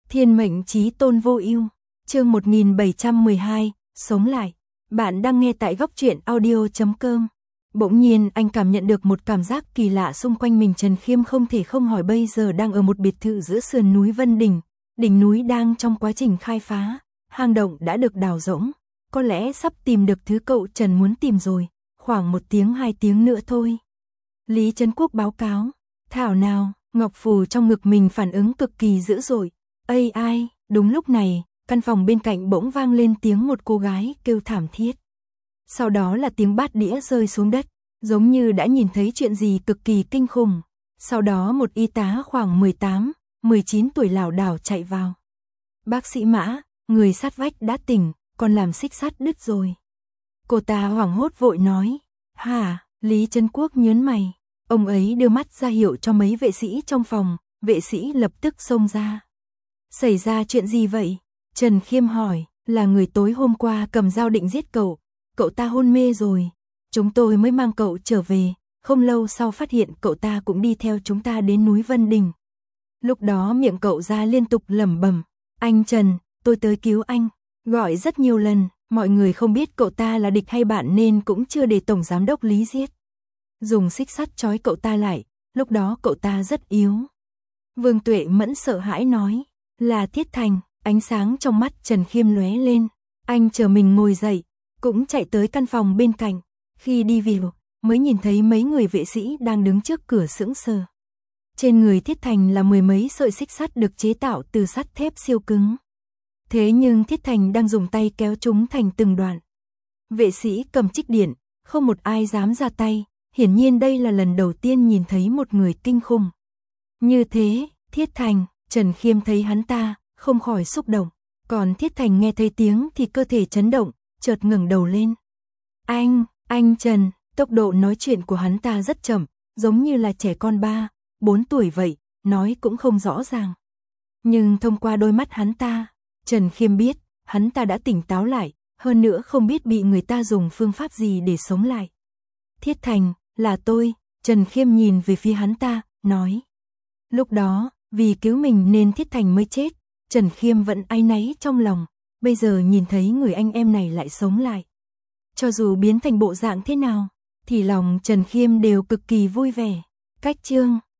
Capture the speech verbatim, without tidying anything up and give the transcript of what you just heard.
Thiên mệnh chí tôn vô ưu, chương một nghìn bảy trăm mười hai, sống lại. Bạn đang nghe tại góc truyện audio chấm com. Bỗng nhiên anh cảm nhận được một cảm giác kỳ lạ xung quanh mình. Trần Khiêm không thể không hỏi, bây giờ đang ở một biệt thự giữa sườn núi Vân Đỉnh. Đỉnh núi đang trong quá trình khai phá, hang động đã được đào rỗng. Có lẽ sắp tìm được thứ cậu Trần muốn tìm rồi, khoảng một tiếng hai tiếng nữa thôi. Lý Trấn Quốc báo cáo, thảo nào, ngọc phù trong ngực mình phản ứng cực kỳ dữ dội. Ây ai, đúng lúc này, căn phòng bên cạnh bỗng vang lên tiếng một cô gái kêu thảm thiết. Sau đó là tiếng bát đĩa rơi xuống đất, giống như đã nhìn thấy chuyện gì cực kỳ kinh khủng. Sau đó một y tá khoảng mười tám, mười chín tuổi lảo đảo chạy vào. Bác sĩ Mã, người sát vách đã tỉnh, còn làm xích sắt đứt rồi. Cô ta hoảng hốt vội nói. Hả? Lý Trấn Quốc nhớn mày. Ông ấy đưa mắt ra hiệu cho mấy vệ sĩ trong phòng, vệ sĩ lập tức xông ra. Xảy ra chuyện gì vậy? Trần Khiêm hỏi. Là người tối hôm qua cầm dao định giết cậu, cậu ta hôn mê rồi. Chúng tôi mới mang cậu trở về, không lâu sau phát hiện cậu ta cũng đi theo chúng ta đến núi Vân Đỉnh. Lúc đó miệng cậu ra liên tục lẩm bẩm, anh Trần, tôi tới cứu anh. Gọi rất nhiều lần, mọi người không biết cậu ta là địch hay bạn nên cũng chưa để Tổng Giám đốc Lý giết. Dùng xích sắt trói cậu ta lại, lúc đó cậu ta rất yếu. Vương Tuệ Mẫn sợ hãi nói, là Thiết Thành. Ánh sáng trong mắt Trần Khiêm lóe lên, anh chờ mình ngồi dậy, cũng chạy tới căn phòng bên cạnh. Khi đi vào, mới nhìn thấy mấy người vệ sĩ đang đứng trước cửa sững sờ. Trên người Thiết Thành là mười mấy sợi xích sắt được chế tạo từ sắt thép siêu cứng. Thế nhưng Thiết Thành đang dùng tay kéo chúng thành từng đoạn. Vệ sĩ cầm trích điện, không một ai dám ra tay, hiển nhiên đây là lần đầu tiên nhìn thấy một người kinh khủng. Như thế, Thiết Thành, Trần Khiêm thấy hắn ta, không khỏi xúc động, còn Thiết Thành nghe thấy tiếng thì cơ thể chấn động, chợt ngẩng đầu lên. Anh, anh Trần, tốc độ nói chuyện của hắn ta rất chậm, giống như là trẻ con ba, bốn tuổi vậy, nói cũng không rõ ràng. Nhưng thông qua đôi mắt hắn ta, Trần Khiêm biết, hắn ta đã tỉnh táo lại, hơn nữa không biết bị người ta dùng phương pháp gì để sống lại. Thiết Thành, là tôi, Trần Khiêm nhìn về phía hắn ta, nói. Lúc đó, vì cứu mình nên Thiết Thành mới chết. Trần Khiêm vẫn áy náy trong lòng, bây giờ nhìn thấy người anh em này lại sống lại. Cho dù biến thành bộ dạng thế nào, thì lòng Trần Khiêm đều cực kỳ vui vẻ. Cách chương